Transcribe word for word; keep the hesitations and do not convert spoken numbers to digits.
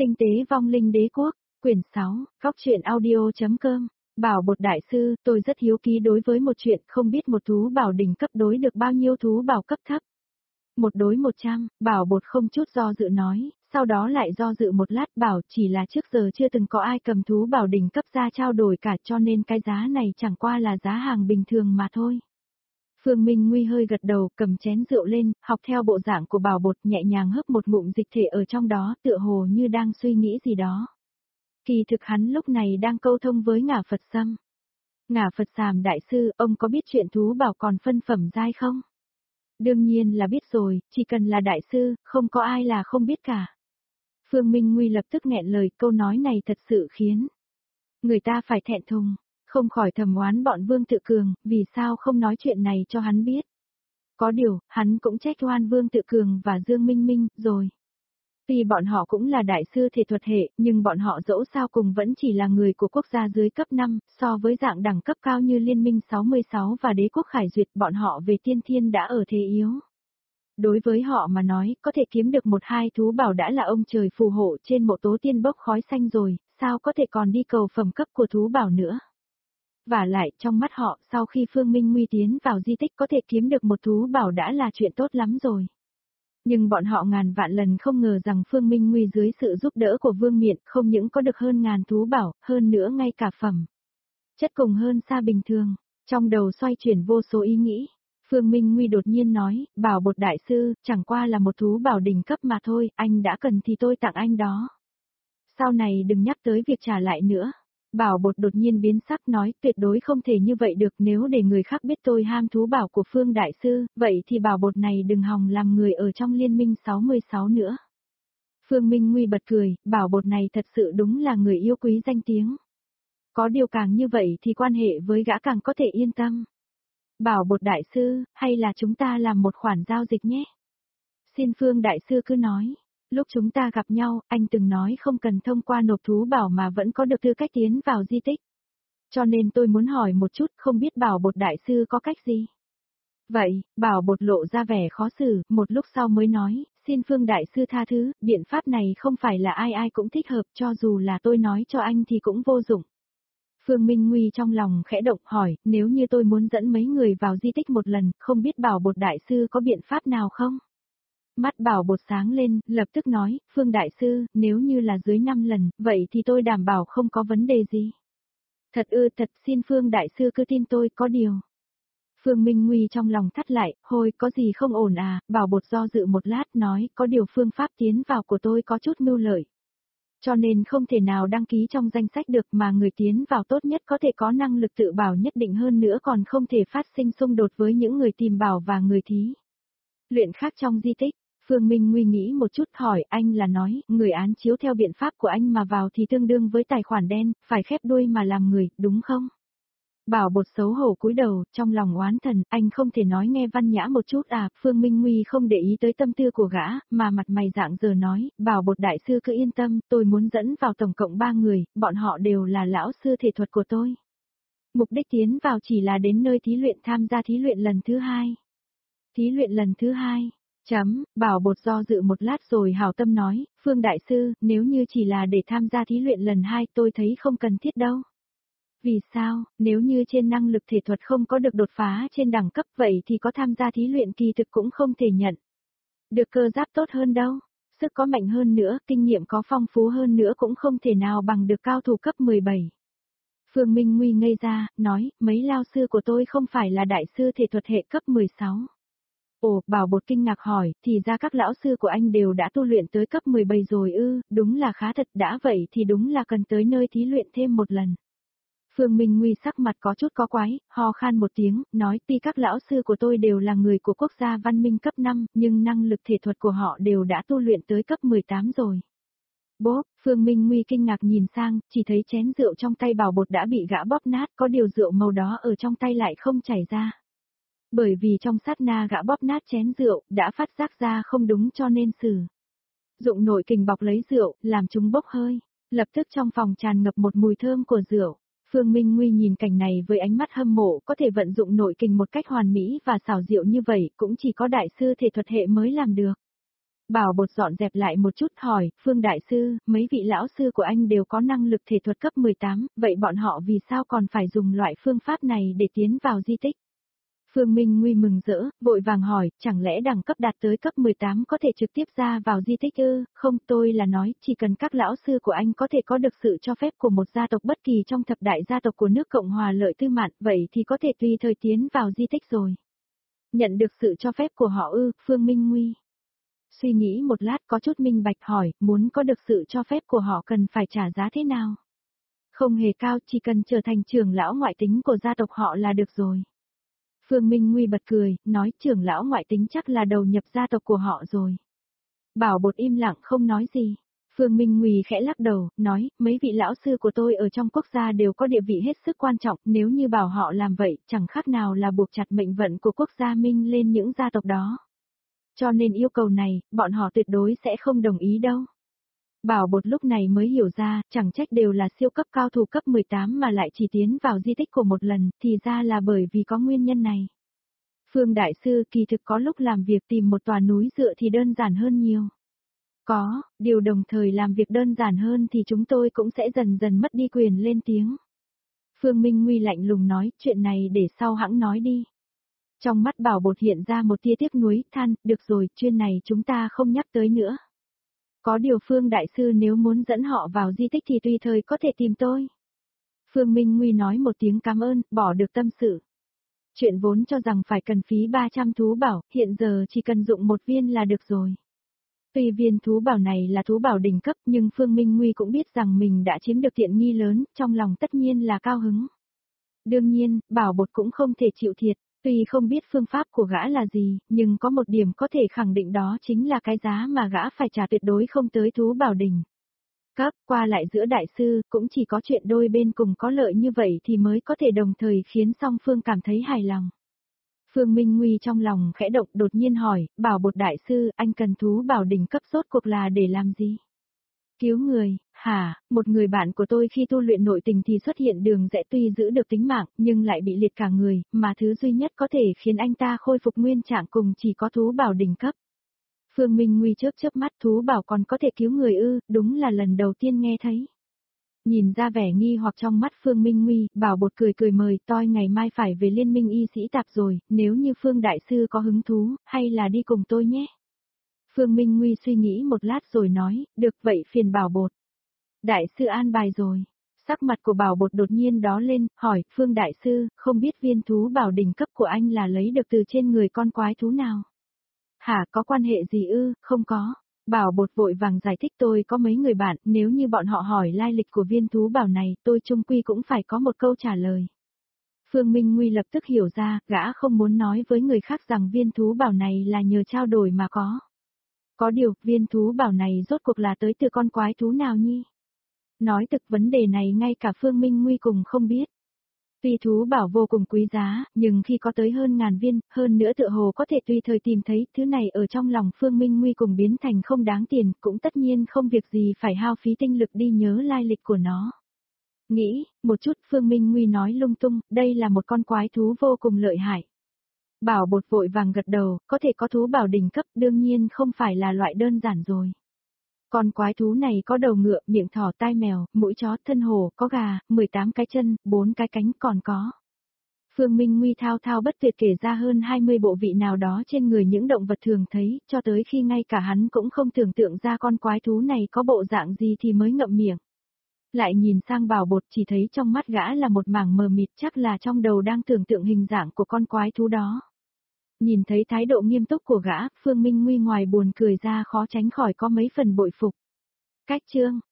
Tinh tế vong linh đế quốc, quyển sáu, góc truyện audio.com. Bảo bột đại sư, tôi rất hiếu kỳ đối với một chuyện, không biết một thú bảo đỉnh cấp đối được bao nhiêu thú bảo cấp thấp. Một đối một trăm, bảo bột không chút do dự nói, sau đó lại do dự một lát bảo chỉ là trước giờ chưa từng có ai cầm thú bảo đỉnh cấp ra trao đổi cả, cho nên cái giá này chẳng qua là giá hàng bình thường mà thôi. Phương Minh Nguy hơi gật đầu, cầm chén rượu lên, học theo bộ dạng của bảo bột, nhẹ nhàng hớp một ngụm dịch thể ở trong đó, tựa hồ như đang suy nghĩ gì đó. Kỳ thực hắn lúc này đang câu thông với Ngả Phật Sâm. Ngả Phật Sàm đại sư, ông có biết chuyện thú bảo còn phân phẩm giai không? Đương nhiên là biết rồi, chỉ cần là đại sư, không có ai là không biết cả. Phương Minh Nguy lập tức nghẹn lời, câu nói này thật sự khiến người ta phải thẹn thùng, không khỏi thầm oán bọn Vương Tự Cường, vì sao không nói chuyện này cho hắn biết. Có điều, hắn cũng trách oan Vương Tự Cường và Dương Minh Minh, rồi. Tuy bọn họ cũng là đại sư thể thuật hệ, nhưng bọn họ dẫu sao cùng vẫn chỉ là người của quốc gia dưới cấp năm, so với dạng đẳng cấp cao như Liên minh sáu mươi sáu và Đế quốc Khải Duyệt, bọn họ về tiên thiên đã ở thế yếu. Đối với họ mà nói, có thể kiếm được một hai thú bảo đã là ông trời phù hộ trên mộ tố tiên bốc khói xanh rồi, sao có thể còn đi cầu phẩm cấp của thú bảo nữa. Và lại, trong mắt họ, sau khi Phương Minh Nguy tiến vào di tích có thể kiếm được một thú bảo đã là chuyện tốt lắm rồi. Nhưng bọn họ ngàn vạn lần không ngờ rằng Phương Minh Nguy dưới sự giúp đỡ của Vương Miện không những có được hơn ngàn thú bảo, hơn nữa ngay cả phẩm chất cùng hơn xa bình thường. Trong đầu xoay chuyển vô số ý nghĩ, Phương Minh Nguy đột nhiên nói, bảo bột đại sư, chẳng qua là một thú bảo đỉnh cấp mà thôi, anh đã cần thì tôi tặng anh đó. Sau này đừng nhắc tới việc trả lại nữa. Bảo bột đột nhiên biến sắc nói, tuyệt đối không thể như vậy được, nếu để người khác biết tôi ham thú bảo của Phương đại sư, vậy thì bảo bột này đừng hòng làm người ở trong liên minh sáu mươi sáu nữa. Phương Minh Nguy bật cười, bảo bột này thật sự đúng là người yêu quý danh tiếng. Có điều càng như vậy thì quan hệ với gã càng có thể yên tâm. Bảo bột đại sư, hay là chúng ta làm một khoản giao dịch nhé? Xin Phương đại sư cứ nói. Lúc chúng ta gặp nhau, anh từng nói không cần thông qua nộp thú bảo mà vẫn có được tư cách tiến vào di tích. Cho nên tôi muốn hỏi một chút, không biết bảo bột đại sư có cách gì? Vậy, bảo bột lộ ra vẻ khó xử, một lúc sau mới nói, xin Phương đại sư tha thứ, biện pháp này không phải là ai ai cũng thích hợp, cho dù là tôi nói cho anh thì cũng vô dụng. Phương Minh Nguy trong lòng khẽ động hỏi, nếu như tôi muốn dẫn mấy người vào di tích một lần, không biết bảo bột đại sư có biện pháp nào không? Mắt bảo bột sáng lên, lập tức nói, Phương đại sư, nếu như là dưới năm lần, vậy thì tôi đảm bảo không có vấn đề gì. Thật ư, thật, xin Phương đại sư cứ tin tôi, có điều. Phương Minh Nguy trong lòng thắt lại, hồi có gì không ổn à, bảo bột do dự một lát nói, có điều phương pháp tiến vào của tôi có chút mưu lợi. Cho nên không thể nào đăng ký trong danh sách được, mà người tiến vào tốt nhất có thể có năng lực tự bảo nhất định, hơn nữa còn không thể phát sinh xung đột với những người tìm bảo và người thí luyện khác trong di tích. Phương Minh Nguy nghĩ một chút hỏi, anh là nói, người án chiếu theo biện pháp của anh mà vào thì tương đương với tài khoản đen, phải khép đuôi mà làm người, đúng không? Bảo bột xấu hổ cúi đầu, trong lòng oán thần, anh không thể nói nghe văn nhã một chút à? Phương Minh Nguy không để ý tới tâm tư của gã, mà mặt mày dạng giờ nói, bảo bột đại sư cứ yên tâm, tôi muốn dẫn vào tổng cộng ba người, bọn họ đều là lão sư thể thuật của tôi. Mục đích tiến vào chỉ là đến nơi thí luyện, tham gia thí luyện lần thứ hai. Thí luyện lần thứ hai. Chấm, bảo bột do dự một lát rồi hảo tâm nói, Phương đại sư, nếu như chỉ là để tham gia thí luyện lần hai tôi thấy không cần thiết đâu. Vì sao, nếu như trên năng lực thể thuật không có được đột phá trên đẳng cấp vậy thì có tham gia thí luyện kỳ thực cũng không thể nhận được cơ giáp tốt hơn đâu, sức có mạnh hơn nữa, kinh nghiệm có phong phú hơn nữa cũng không thể nào bằng được cao thủ cấp mười bảy. Phương Minh Nguy ngây ra, nói, mấy lao sư của tôi không phải là đại sư thể thuật hệ cấp mười sáu. Ồ, bảo bột kinh ngạc hỏi, thì ra các lão sư của anh đều đã tu luyện tới cấp mười bảy rồi ư, đúng là khá thật, đã vậy thì đúng là cần tới nơi thí luyện thêm một lần. Phương Minh Nguy sắc mặt có chút có quái, ho khan một tiếng, nói tuy các lão sư của tôi đều là người của quốc gia văn minh cấp năm, nhưng năng lực thể thuật của họ đều đã tu luyện tới cấp mười tám rồi. Bốp, Phương Minh Nguy kinh ngạc nhìn sang, chỉ thấy chén rượu trong tay bảo bột đã bị gã bóp nát, có điều rượu màu đó ở trong tay lại không chảy ra. Bởi vì trong sát na gã bóp nát chén rượu, đã phát giác ra không đúng cho nên sử dụng nội kình bọc lấy rượu, làm chúng bốc hơi. Lập tức trong phòng tràn ngập một mùi thơm của rượu. Phương Minh Nguy nhìn cảnh này với ánh mắt hâm mộ, có thể vận dụng nội kình một cách hoàn mỹ và xảo diệu như vậy, cũng chỉ có đại sư thể thuật hệ mới làm được. Bảo bột dọn dẹp lại một chút hỏi, Phương Đại Sư, mấy vị lão sư của anh đều có năng lực thể thuật cấp mười tám, vậy bọn họ vì sao còn phải dùng loại phương pháp này để tiến vào di tích? Phương Minh Nguy mừng rỡ, vội vàng hỏi, chẳng lẽ đẳng cấp đạt tới cấp mười tám có thể trực tiếp ra vào di tích ư? Không, tôi là nói, chỉ cần các lão sư của anh có thể có được sự cho phép của một gia tộc bất kỳ trong thập đại gia tộc của nước Cộng hòa Lợi Tư Mạn, vậy thì có thể tùy thời tiến vào di tích rồi. Nhận được sự cho phép của họ ư? Phương Minh Nguy suy nghĩ một lát có chút minh bạch hỏi, muốn có được sự cho phép của họ cần phải trả giá thế nào? Không hề cao, chỉ cần trở thành trưởng lão ngoại tính của gia tộc họ là được rồi. Phương Minh Nguy bật cười, nói trưởng lão ngoại tính chắc là đầu nhập gia tộc của họ rồi. Bảo bột im lặng không nói gì. Phương Minh Nguy khẽ lắc đầu, nói, mấy vị lão sư của tôi ở trong quốc gia đều có địa vị hết sức quan trọng, nếu như bảo họ làm vậy, chẳng khác nào là buộc chặt mệnh vận của quốc gia Minh lên những gia tộc đó. Cho nên yêu cầu này, bọn họ tuyệt đối sẽ không đồng ý đâu. Bảo bột lúc này mới hiểu ra, chẳng trách đều là siêu cấp cao thủ cấp mười tám mà lại chỉ tiến vào di tích của một lần, thì ra là bởi vì có nguyên nhân này. Phương Đại Sư kỳ thực có lúc làm việc tìm một tòa núi dựa thì đơn giản hơn nhiều. Có, điều đồng thời làm việc đơn giản hơn thì chúng tôi cũng sẽ dần dần mất đi quyền lên tiếng. Phương Minh Nguy lạnh lùng nói, chuyện này để sau hãng nói đi. Trong mắt Bảo bột hiện ra một tia tiếc nuối, than, được rồi, chuyện này chúng ta không nhắc tới nữa. Có điều Phương Đại Sư nếu muốn dẫn họ vào di tích thì tùy thời có thể tìm tôi. Phương Minh Nguy nói một tiếng cảm ơn, bỏ được tâm sự. Chuyện vốn cho rằng phải cần phí ba trăm thú bảo, hiện giờ chỉ cần dụng một viên là được rồi. Tuy viên thú bảo này là thú bảo đỉnh cấp nhưng Phương Minh Nguy cũng biết rằng mình đã chiếm được tiện nghi lớn, trong lòng tất nhiên là cao hứng. Đương nhiên, Bảo bột cũng không thể chịu thiệt. Tuy không biết phương pháp của gã là gì, nhưng có một điểm có thể khẳng định đó chính là cái giá mà gã phải trả tuyệt đối không tới thú bảo đỉnh. Cấp qua lại giữa đại sư, cũng chỉ có chuyện đôi bên cùng có lợi như vậy thì mới có thể đồng thời khiến song phương cảm thấy hài lòng. Phương Minh Nguy trong lòng khẽ động đột nhiên hỏi, bảo bột đại sư, anh cần thú bảo đỉnh cấp rốt cuộc là để làm gì? Cứu người, hả, một người bạn của tôi khi tu luyện nội tình thì xuất hiện đường rẽ tuy giữ được tính mạng, nhưng lại bị liệt cả người, mà thứ duy nhất có thể khiến anh ta khôi phục nguyên trạng cùng chỉ có thú bảo đỉnh cấp. Phương Minh Nguy chớp chớp mắt, thú bảo còn có thể cứu người ư, đúng là lần đầu tiên nghe thấy. Nhìn ra vẻ nghi hoặc trong mắt Phương Minh Nguy, Bảo bột cười cười mời, tôi ngày mai phải về liên minh y sĩ tạp rồi, nếu như Phương Đại Sư có hứng thú, hay là đi cùng tôi nhé. Phương Minh Nguy suy nghĩ một lát rồi nói, được vậy phiền Bảo bột. Đại sư an bài rồi. Sắc mặt của Bảo bột đột nhiên đó lên, hỏi, Phương Đại Sư, không biết viên thú bảo đỉnh cấp của anh là lấy được từ trên người con quái thú nào? Hả, có quan hệ gì ư? Không có. Bảo bột vội vàng giải thích, tôi có mấy người bạn, nếu như bọn họ hỏi lai lịch của viên thú bảo này, tôi chung quy cũng phải có một câu trả lời. Phương Minh Nguy lập tức hiểu ra, gã không muốn nói với người khác rằng viên thú bảo này là nhờ trao đổi mà có. Có điều, viên thú bảo này rốt cuộc là tới từ con quái thú nào nhi? Nói thực vấn đề này ngay cả Phương Minh Nguy cùng không biết. Tuy thú bảo vô cùng quý giá, nhưng khi có tới hơn ngàn viên, hơn nữa tựa hồ có thể tùy thời tìm thấy, thứ này ở trong lòng Phương Minh Nguy cùng biến thành không đáng tiền, cũng tất nhiên không việc gì phải hao phí tinh lực đi nhớ lai lịch của nó. Nghĩ, một chút Phương Minh Nguy nói lung tung, đây là một con quái thú vô cùng lợi hại. Bảo bột vội vàng gật đầu, có thể có thú bảo đỉnh cấp, đương nhiên không phải là loại đơn giản rồi. Con quái thú này có đầu ngựa, miệng thỏ, tai mèo, mũi chó, thân hổ, có gà, mười tám cái chân, bốn cái cánh còn có. Phương Minh Nguy thao thao bất tuyệt kể ra hơn hai mươi bộ vị nào đó trên người những động vật thường thấy, cho tới khi ngay cả hắn cũng không tưởng tượng ra con quái thú này có bộ dạng gì thì mới ngậm miệng. Lại nhìn sang Bảo bột chỉ thấy trong mắt gã là một mảng mờ mịt, chắc là trong đầu đang tưởng tượng hình dạng của con quái thú đó. Nhìn thấy thái độ nghiêm túc của gã, Phương Minh Nguy ngoài buồn cười ra khó tránh khỏi có mấy phần bội phục. Cách chương